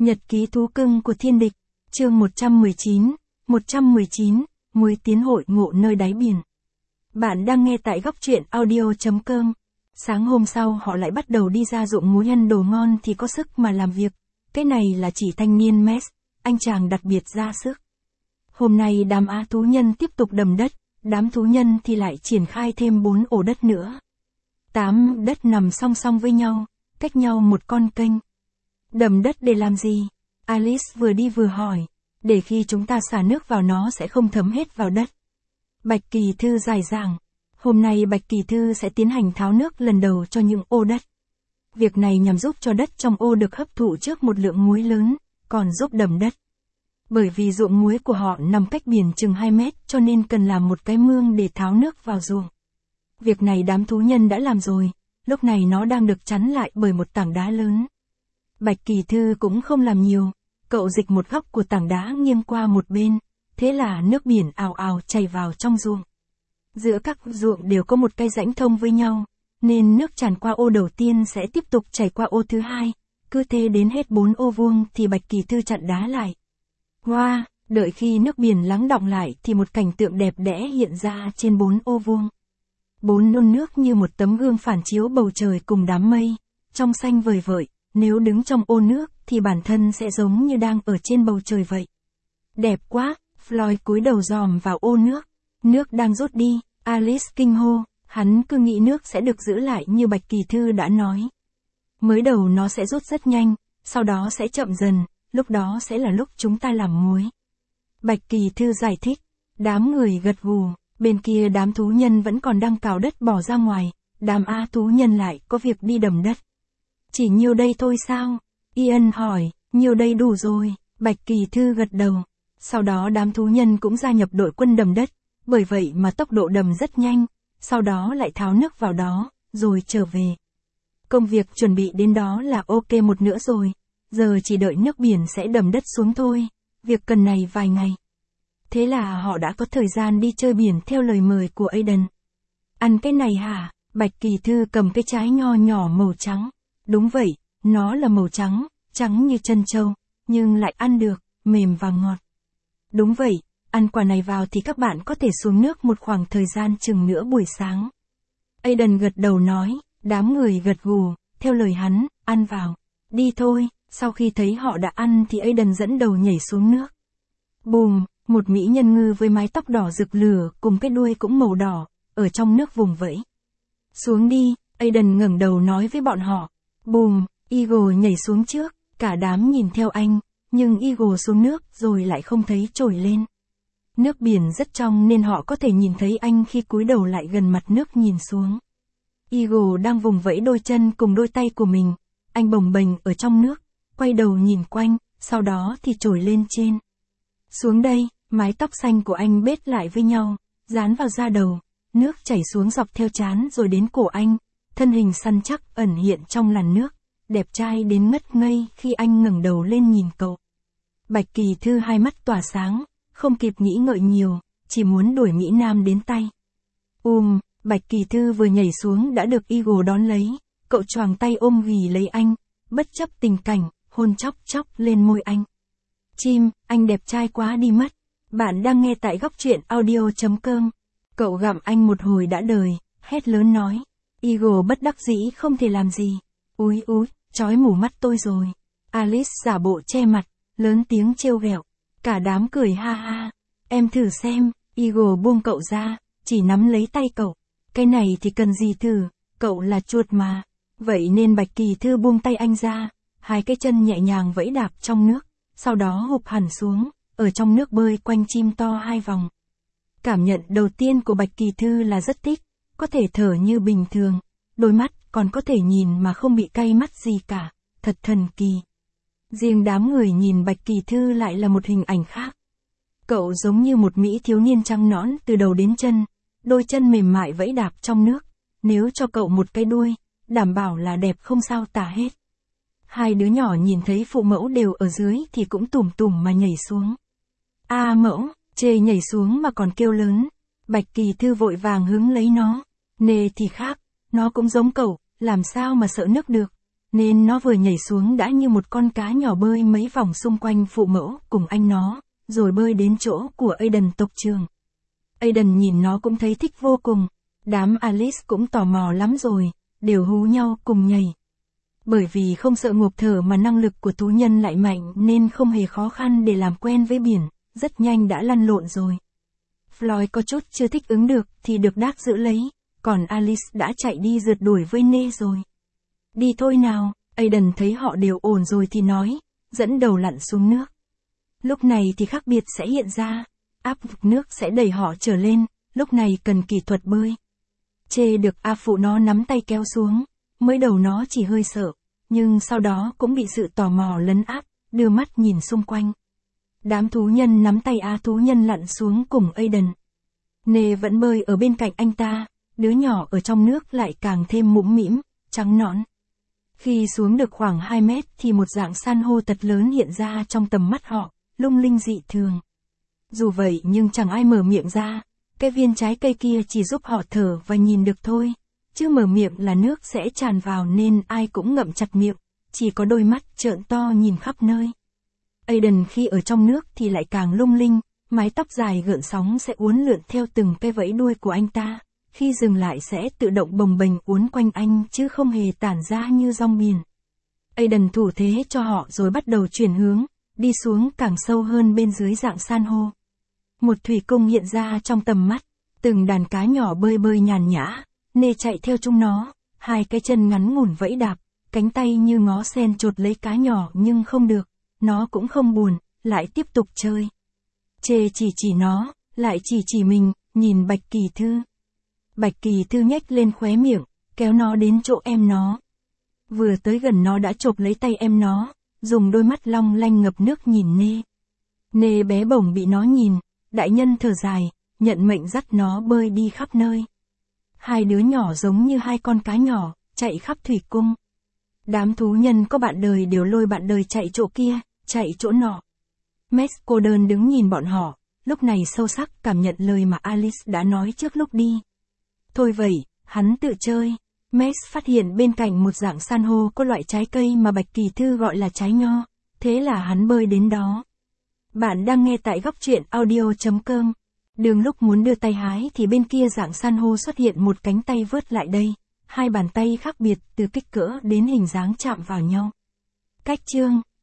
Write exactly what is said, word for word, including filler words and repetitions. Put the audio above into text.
Nhật ký thú cưng của thiên địch, chương một trăm mười chín, một trăm mười chín, muối tiến hội ngộ nơi đáy biển. Bạn đang nghe tại góc truyện audio.com. Sáng hôm sau họ lại bắt đầu đi ra ruộng muối ăn đồ ngon thì có sức mà làm việc. Cái này là chỉ thanh niên Mess, anh chàng đặc biệt ra sức. Hôm nay đám á thú nhân tiếp tục đầm đất, đám thú nhân thì lại triển khai thêm bốn ổ đất nữa. Tám đất nằm song song với nhau, cách nhau một con kênh. Đầm đất để làm gì? Alice vừa đi vừa hỏi. Để khi chúng ta xả nước vào nó sẽ không thấm hết vào đất. Bạch Kỳ Thư giải giảng. Hôm nay Bạch Kỳ Thư sẽ tiến hành tháo nước lần đầu cho những ô đất. Việc này nhằm giúp cho đất trong ô được hấp thụ trước một lượng muối lớn, còn giúp đầm đất. Bởi vì ruộng muối của họ nằm cách biển chừng hai mét cho nên cần làm một cái mương để tháo nước vào ruộng. Việc này đám thú nhân đã làm rồi, lúc này nó đang được chắn lại bởi một tảng đá lớn. Bạch Kỳ Thư cũng không làm nhiều, cậu dịch một góc của tảng đá nghiêng qua một bên, thế là nước biển ào ào chảy vào trong ruộng. Giữa các ruộng đều có một cái rãnh thông với nhau, nên nước tràn qua ô đầu tiên sẽ tiếp tục chảy qua ô thứ hai, cứ thế đến hết bốn ô vuông thì Bạch Kỳ Thư chặn đá lại. Wow, đợi khi nước biển lắng đọng lại thì một cảnh tượng đẹp đẽ hiện ra trên bốn ô vuông. Bốn nôn nước như một tấm gương phản chiếu bầu trời cùng đám mây, trong xanh vời vợi, nếu đứng trong ô nước thì bản thân sẽ giống như đang ở trên bầu trời vậy. Đẹp quá, Floyd cúi đầu dòm vào ô nước, nước đang rút đi, Alice kinh hô, hắn cứ nghĩ nước sẽ được giữ lại như Bạch Kỳ Thư đã nói. Mới đầu nó sẽ rút rất nhanh, sau đó sẽ chậm dần, lúc đó sẽ là lúc chúng ta làm muối. Bạch Kỳ Thư giải thích, đám người gật gù, bên kia đám thú nhân vẫn còn đang cào đất bỏ ra ngoài, đám A thú nhân lại có việc đi đầm đất. Chỉ nhiêu đây thôi sao? Ian hỏi, nhiêu đây đủ rồi, Bạch Kỳ Thư gật đầu. Sau đó đám thú nhân cũng gia nhập đội quân đầm đất, bởi vậy mà tốc độ đầm rất nhanh, sau đó lại tháo nước vào đó, rồi trở về. Công việc chuẩn bị đến đó là ok một nữa rồi, giờ chỉ đợi nước biển sẽ đầm đất xuống thôi, việc cần này vài ngày. Thế là họ đã có thời gian đi chơi biển theo lời mời của Aiden. Ăn cái này hả? Bạch Kỳ Thư cầm cái trái nho nhỏ màu trắng. Đúng vậy, nó là màu trắng, trắng như chân trâu, nhưng lại ăn được, mềm và ngọt. Đúng vậy, ăn quả này vào thì các bạn có thể xuống nước một khoảng thời gian chừng nửa buổi sáng. Aiden gật đầu nói, đám người gật gù, theo lời hắn, ăn vào, đi thôi. Sau khi thấy họ đã ăn thì Aiden dẫn đầu nhảy xuống nước. Bùm, một mỹ nhân ngư với mái tóc đỏ rực lửa cùng cái đuôi cũng màu đỏ, ở trong nước vùng vẫy. Xuống đi, Aiden ngẩng đầu nói với bọn họ. Bùm, Eagle nhảy xuống trước, cả đám nhìn theo anh, nhưng Eagle xuống nước rồi lại không thấy trồi lên. Nước biển rất trong nên họ có thể nhìn thấy anh khi cúi đầu lại gần mặt nước nhìn xuống. Eagle đang vùng vẫy đôi chân cùng đôi tay của mình, anh bồng bềnh ở trong nước, quay đầu nhìn quanh, sau đó thì trồi lên trên. Xuống đây, mái tóc xanh của anh bết lại với nhau, dán vào da đầu, nước chảy xuống dọc theo trán rồi đến cổ anh. Thân hình săn chắc ẩn hiện trong làn nước, đẹp trai đến ngất ngây khi anh ngẩng đầu lên nhìn cậu. Bạch Kỳ Thư hai mắt tỏa sáng, không kịp nghĩ ngợi nhiều, chỉ muốn đuổi Mỹ Nam đến tay. Ùm, Bạch Kỳ Thư vừa nhảy xuống đã được Eagle đón lấy, cậu choàng tay ôm ghì lấy anh, bất chấp tình cảnh, hôn chóc chóc lên môi anh. Chim, anh đẹp trai quá đi mất. Bạn đang nghe tại góc truyện audio.com. Cậu gặm anh một hồi đã đời, hét lớn nói. Eagle bất đắc dĩ không thể làm gì. Úi úi, chói mù mắt tôi rồi. Alice giả bộ che mặt, lớn tiếng trêu ghẹo. Cả đám cười ha ha. Em thử xem, Eagle buông cậu ra, chỉ nắm lấy tay cậu. Cái này thì cần gì thử, cậu là chuột mà. Vậy nên Bạch Kỳ Thư buông tay anh ra, hai cái chân nhẹ nhàng vẫy đạp trong nước, sau đó hụp hẳn xuống, ở trong nước bơi quanh chim to hai vòng. Cảm nhận đầu tiên của Bạch Kỳ Thư là rất thích. Có thể thở như bình thường, đôi mắt còn có thể nhìn mà không bị cay mắt gì cả, thật thần kỳ. Riêng đám người nhìn Bạch Kỳ Thư lại là một hình ảnh khác. Cậu giống như một mỹ thiếu niên trắng nõn từ đầu đến chân, đôi chân mềm mại vẫy đạp trong nước, nếu cho cậu một cái đuôi, đảm bảo là đẹp không sao tả hết. Hai đứa nhỏ nhìn thấy phụ mẫu đều ở dưới thì cũng tủm tủm mà nhảy xuống. A à, mẫu, chê nhảy xuống mà còn kêu lớn. Bạch Kỳ Thư vội vàng hướng lấy nó. Nê thì khác, nó cũng giống cậu, làm sao mà sợ nước được. nên nó vừa nhảy xuống đã như một con cá nhỏ bơi mấy vòng xung quanh phụ mẫu cùng anh nó, rồi bơi đến chỗ của Aiden tộc trưởng. Aiden nhìn nó cũng thấy thích vô cùng, đám Alice cũng tò mò lắm rồi, đều hú nhau cùng nhảy. Bởi vì không sợ ngộp thở mà năng lực của thú nhân lại mạnh nên không hề khó khăn để làm quen với biển, rất nhanh đã lăn lộn rồi. Floyd có chút chưa thích ứng được thì được Dark giữ lấy, còn Alice đã chạy đi rượt đuổi với Nê rồi. Đi thôi nào, Aiden thấy họ đều ổn rồi thì nói, dẫn đầu lặn xuống nước. Lúc này thì khác biệt sẽ hiện ra, áp lực nước sẽ đẩy họ trở lên, lúc này cần kỹ thuật bơi. Chê được A phụ nó nắm tay kéo xuống, mới đầu nó chỉ hơi sợ, nhưng sau đó cũng bị sự tò mò lấn áp, đưa mắt nhìn xung quanh. Đám thú nhân nắm tay A thú nhân lặn xuống cùng Aiden. Nê vẫn bơi ở bên cạnh anh ta, đứa nhỏ ở trong nước lại càng thêm mũm mĩm, trắng nõn. Khi xuống được khoảng hai mét thì một dạng san hô thật lớn hiện ra trong tầm mắt họ, lung linh dị thường. Dù vậy nhưng chẳng ai mở miệng ra, cái viên trái cây kia chỉ giúp họ thở và nhìn được thôi, chứ mở miệng là nước sẽ tràn vào nên ai cũng ngậm chặt miệng, chỉ có đôi mắt trợn to nhìn khắp nơi. Aiden khi ở trong nước thì lại càng lung linh, mái tóc dài gợn sóng sẽ uốn lượn theo từng cái vẫy đuôi của anh ta, khi dừng lại sẽ tự động bồng bềnh uốn quanh anh chứ không hề tản ra như dòng biển. Aiden thủ thế cho họ rồi bắt đầu chuyển hướng, đi xuống càng sâu hơn bên dưới dạng san hô. Một thủy cung hiện ra trong tầm mắt, từng đàn cá nhỏ bơi bơi nhàn nhã, Nê chạy theo chúng nó, hai cái chân ngắn ngủn vẫy đạp, cánh tay như ngó sen chộp lấy cá nhỏ nhưng không được, nó cũng không buồn, lại tiếp tục chơi. Chê chỉ chỉ nó, lại chỉ chỉ mình, nhìn Bạch Kỳ Thư. Bạch Kỳ Thư nhếch lên khóe miệng, kéo nó đến chỗ em nó. Vừa tới gần nó đã chộp lấy tay em nó, dùng đôi mắt long lanh ngập nước nhìn Nê. Nê bé bổng bị nó nhìn, đại nhân thở dài, nhận mệnh dắt nó bơi đi khắp nơi. Hai đứa nhỏ giống như hai con cá nhỏ, chạy khắp thủy cung. Đám thú nhân có bạn đời đều lôi bạn đời chạy chỗ kia, chạy chỗ nọ. Max cô đơn đứng nhìn bọn họ, lúc này sâu sắc cảm nhận lời mà Alice đã nói trước lúc đi. Thôi vậy, hắn tự chơi. Max phát hiện bên cạnh một dạng san hô có loại trái cây mà Bạch Kỳ Thư gọi là trái nho, thế là hắn bơi đến đó. Bạn đang nghe tại góc truyện audio chấm com. Đường lúc muốn đưa tay hái thì bên kia dạng san hô xuất hiện một cánh tay vớt lại đây, hai bàn tay khác biệt từ kích cỡ đến hình dáng chạm vào nhau. Cách chương